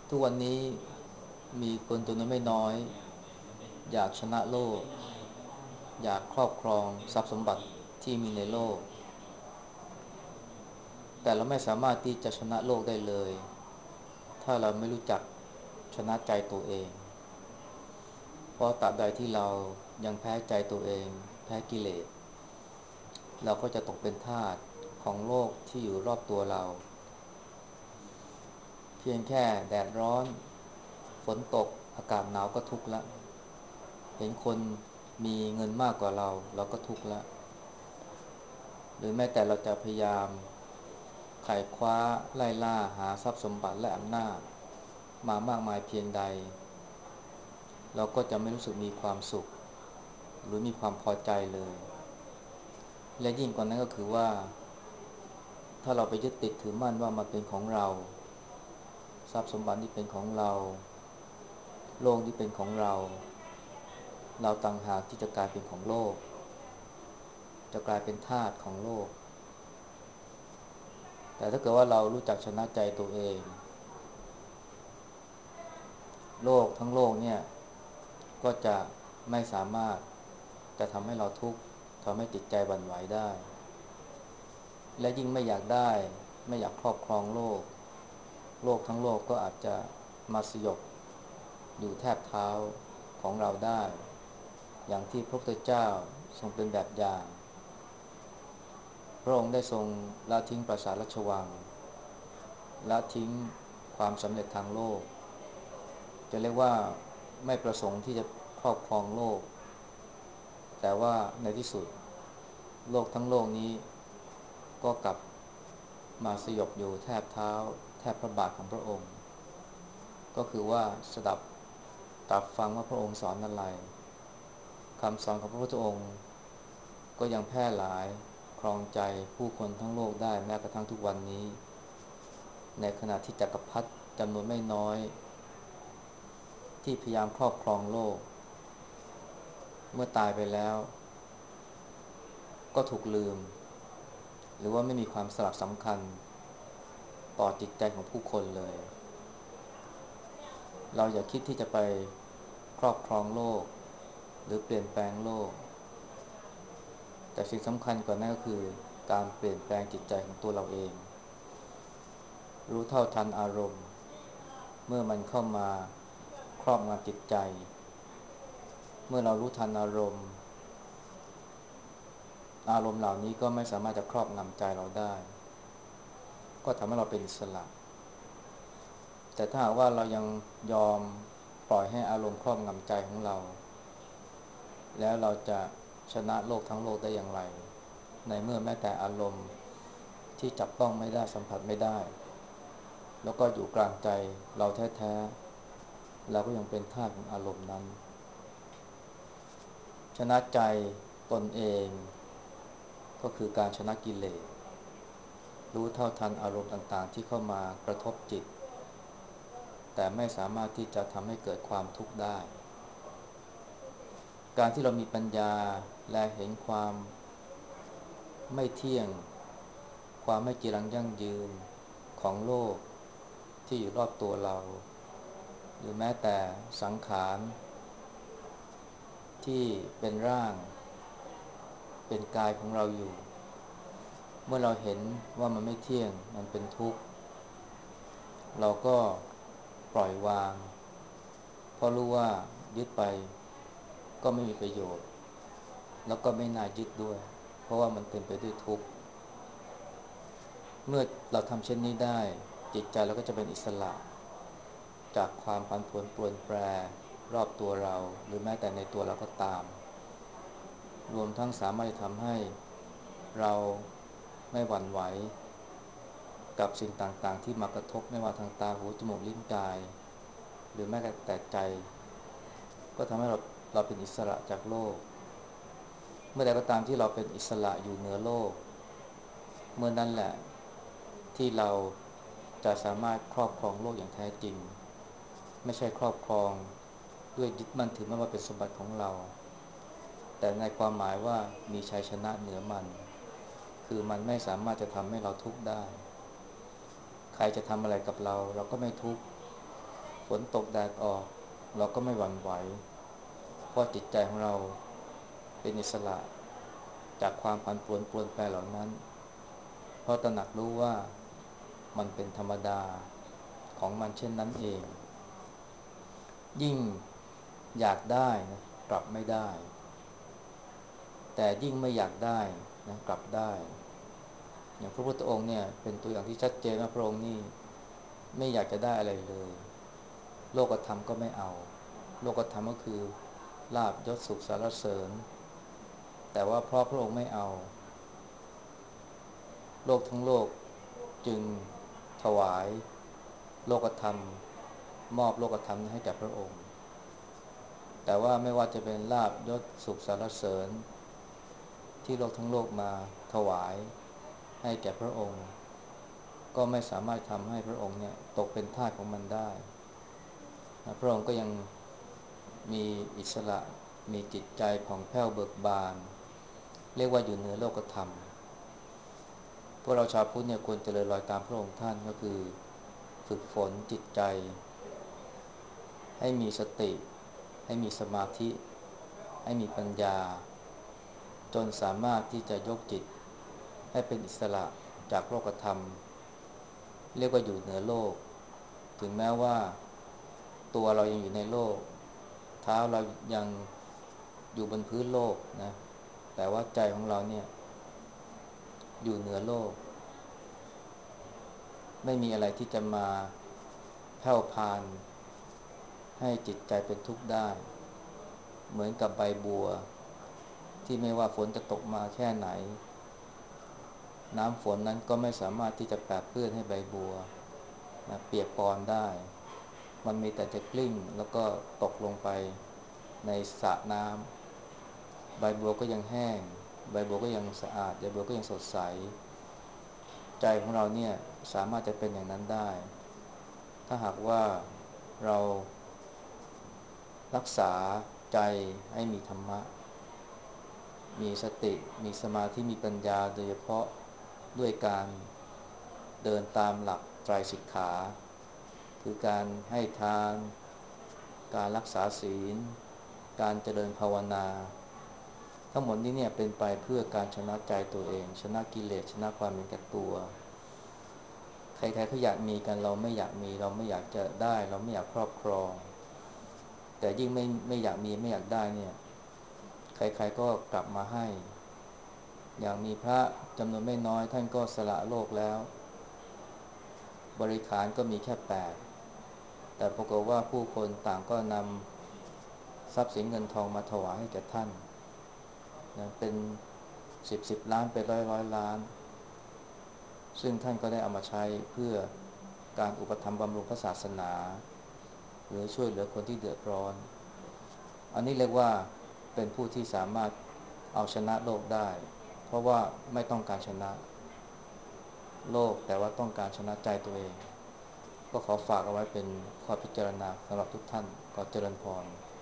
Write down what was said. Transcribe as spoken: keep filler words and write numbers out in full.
ทุกวันนี้มีคนจำนวนไม่น้อยอยากชนะโลกอยากครอบครองทรัพย์สมบัติที่มีในโลกแต่เราไม่สามารถที่จะชนะโลกได้เลยถ้าเราไม่รู้จักชนะใจตัวเองเพราะตราบใดที่เรายังแพ้ใจตัวเองแพ้กิเลสเราก็จะตกเป็นทาสของโลกที่อยู่รอบตัวเราเพียงแค่แดดร้อนฝนตกอากาศหนาวก็ทุกข์ละเห็นคนมีเงินมากกว่าเราเราก็ทุกข์ละหรือแม้แต่เราจะพยายามไขว่คว้าไล่ล่าหาทรัพย์สมบัติและอำนาจมามากมายเพียงใดเราก็จะไม่รู้สึกมีความสุขหรือมีความพอใจเลยและยิ่งกว่านั้นก็คือว่าถ้าเราไปยึดติดถือมั่นว่ามันเป็นของเราทรัพย์สมบัติที่เป็นของเราโลกที่เป็นของเราเราต่างหากที่จะกลายเป็นของโลกจะกลายเป็นทาสของโลกแต่ถ้าเกิดว่าเรารู้จักชนะใจตัวเองโลกทั้งโลกเนี่ยก็จะไม่สามารถจะทำให้เราทุกข์ทำให้จิตใจบั่นไหวได้และยิ่งไม่อยากได้ไม่อยากครอบครองโลกโลกทั้งโลกก็อาจจะมาสยบอยู่แทบเท้าของเราได้อย่างที่พระพุทธเจ้าทรงเป็นแบบอย่างพระองค์ได้ทรงละทิ้งปราสาทราชวังละทิ้งความสำเร็จทางโลกจะเรียกว่าไม่ประสงค์ที่จะครอบครองโลกแต่ว่าในที่สุดโลกทั้งโลกนี้ก็กลับมาสยบอยู่แทบเท้าแทบพระบาทของพระองค์ก็คือว่าสดับตรับฟังว่าพระองค์สอนอะไรคำสอนของพระพุทธองค์ก็ยังแพร่หลายครองใจผู้คนทั้งโลกได้แม้กระทั่งทุกวันนี้ในขณะที่จักรพรรดิจำนวนไม่น้อยที่พยายามครอบครองโลกเมื่อตายไปแล้วก็ถูกลืมหรือว่าไม่มีความสลักสำคัญต่อจิตใจของผู้คนเลยเราอย่าคิดที่จะไปครอบครองโลกหรือเปลี่ยนแปลงโลกแต่สิ่งสำคัญกว่านั้นก็คือการเปลี่ยนแปลงจิตใจของตัวเราเองรู้เท่าทันอารมณ์เมื่อมันเข้ามาครอบงำจิตใจเมื่อเรารู้ทันอารมณ์อารมณ์เหล่านี้ก็ไม่สามารถจะครอบงำใจเราได้ก็ทำให้เราเป็นอิสระแต่ถ้าหากว่าเรายังยอมปล่อยให้อารมณ์ครอบงำใจของเราแล้วเราจะชนะโลกทั้งโลกได้อย่างไรในเมื่อแม้แต่อารมณ์ที่จับต้องไม่ได้สัมผัสไม่ได้แล้วก็อยู่กลางใจเราแท้ๆเราก็ยังเป็นทาสของอารมณ์นั้นชนะใจตนเองก็คือการชนะกิเลสรู้เท่าทันอารมณ์ต่างๆที่เข้ามากระทบจิตแต่ไม่สามารถที่จะทำให้เกิดความทุกข์ได้การที่เรามีปัญญาและเห็นความไม่เที่ยงความไม่จีรังยั่งยืนของโลกที่อยู่รอบตัวเราหรือแม้แต่สังขารที่เป็นร่างเป็นกายของเราอยู่เมื่อเราเห็นว่ามันไม่เที่ยงมันเป็นทุกข์เราก็ปล่อยวางเพราะรู้ว่ายึดไปก็ไม่มีประโยชน์แล้วก็ไม่น่ายึดด้วยเพราะว่ามันเต็มไปด้วยทุกข์เมื่อเราทำเช่นนี้ได้จิตใจเราก็จะเป็นอิสระจากความผันผวนปรวนแปรรอบตัวเราหรือแม้แต่ในตัวเราก็ตามรวมทั้งสามารถทำให้เราไม่หวั่นไหวกับสิ่งต่างๆที่มากระทบไม่ว่าทางตาหูจมูกลิ้นกายหรือแม้แต่ใจก็ทำให้เราเราเป็นอิสระจากโลกเมื่อใดก็ตามที่เราเป็นอิสระอยู่เหนือโลกเมื่อนั้นแหละที่เราจะสามารถครอบครองโลกอย่างแท้จริงไม่ใช่ครอบครองด้วยยึดมั่นถือมั่นว่าเป็นสมบัติของเราแต่ในความหมายว่ามีชัยชนะเหนือมันคือมันไม่สามารถจะทำให้เราทุกข์ได้ใครจะทำอะไรกับเราเราก็ไม่ทุกข์ฝนตกแดดออกเราก็ไม่หวั่นไหวเพราะจิตใจของเราเป็นอิสระจากความผันผวนปรวนแปรเหล่านั้นเพราะตระหนักรู้ว่ามันเป็นธรรมดาของมันเช่นนั้นเองยิ่งอยากได้นะกลับไม่ได้แต่ยิ่งไม่อยากได้นะกลับได้อย่างพระพุทธองค์เนี่ยเป็นตัวอย่างที่ชัดเจนว่าพระองค์นี่ไม่อยากจะได้อะไรเลยโลกธรรมก็ไม่เอาโลกธรรมก็คือลาภยศสุขสรรเสริญแต่ว่าเพราะพระองค์ไม่เอาโลกทั้งโลกจึงถวายโลกธรรมมอบโลกธรรมให้แก่พระองค์แต่ว่าไม่ว่าจะเป็นลาภยศสุขสรรเสริญที่โลกทั้งโลกมาถวายให้แก่พระองค์ก็ไม่สามารถทำให้พระองค์เนี่ยตกเป็นทาสของมันได้พระองค์ก็ยังมีอิสระมีจิตใจผ่องแผ้วเบิกบานเรียกว่าอยู่เหนือโลกธรรมพวกเราชาวพุทธเนี่ยควรเจริญรอยตามพระองค์ท่านก็คือฝึกฝนจิตใจให้มีสติให้มีสมาธิให้มีปัญญาจนสามารถที่จะยกจิตให้เป็นอิสระจากโลกธรรมเรียกว่าอยู่เหนือโลกถึงแม้ว่าตัวเรายังอยู่ในโลกเท้าเรายังอยู่บนพื้นโลกนะแต่ว่าใจของเราเนี่ยอยู่เหนือโลกไม่มีอะไรที่จะมาแผ่วพานให้จิตใจเป็นทุกข์ได้เหมือนกับใบบัวที่ไม่ว่าฝนจะตกมาแค่ไหนน้ำฝนนั้นก็ไม่สามารถที่จะแปดเปื้อนให้ใบบัวนะเปียกปอนได้มันมีแต่จะกลิ้งแล้วก็ตกลงไปในสระน้ำใบบัวก็ยังแห้งใบบัวก็ยังสะอาดใบบัวก็ยังสดใสใจของเราเนี่ยสามารถจะเป็นอย่างนั้นได้ถ้าหากว่าเรารักษาใจให้มีธรรมะมีสติมีสมาธิมีปัญญาโดยเฉพาะด้วยการเดินตามหลักไตรสิกขาคือการให้ทานการรักษาศีลการเจริญภาวนาทั้งหมดนี้เนี่ยเป็นไปเพื่อการชนะใจตัวเองชนะกิเลสชนะความเป็นแก่ตัวใครๆก็อยากมีกันเราไม่อยากมีเราไม่อยากจะได้เราไม่อยากครอบครองแต่ยิ่งไม่ไม่อยากมีไม่อยากได้เนี่ยใครๆก็กลับมาให้อย่างมีพระจำนวนไม่น้อยท่านก็สละโลกแล้วบริขารก็มีแค่แปดแต่ปรากฏว่าผู้คนต่างก็นำทรัพย์สินเงินทองมาถวายให้แก่ท่านนะเป็นสิบสิบล้านเป็นร้อยร้อยล้านซึ่งท่านก็ได้เอามาใช้เพื่อการอุปถัมภ์บำรุงพระศาสนาหรือช่วยเหลือคนที่เดือดร้อนอันนี้เรียกว่าเป็นผู้ที่สามารถเอาชนะโลกได้เพราะว่าไม่ต้องการชนะโลกแต่ว่าต้องการชนะใจตัวเองก็ขอฝากเอาไว้เป็นข้อพิจารณาสำหรับทุกท่านขอเจริญพร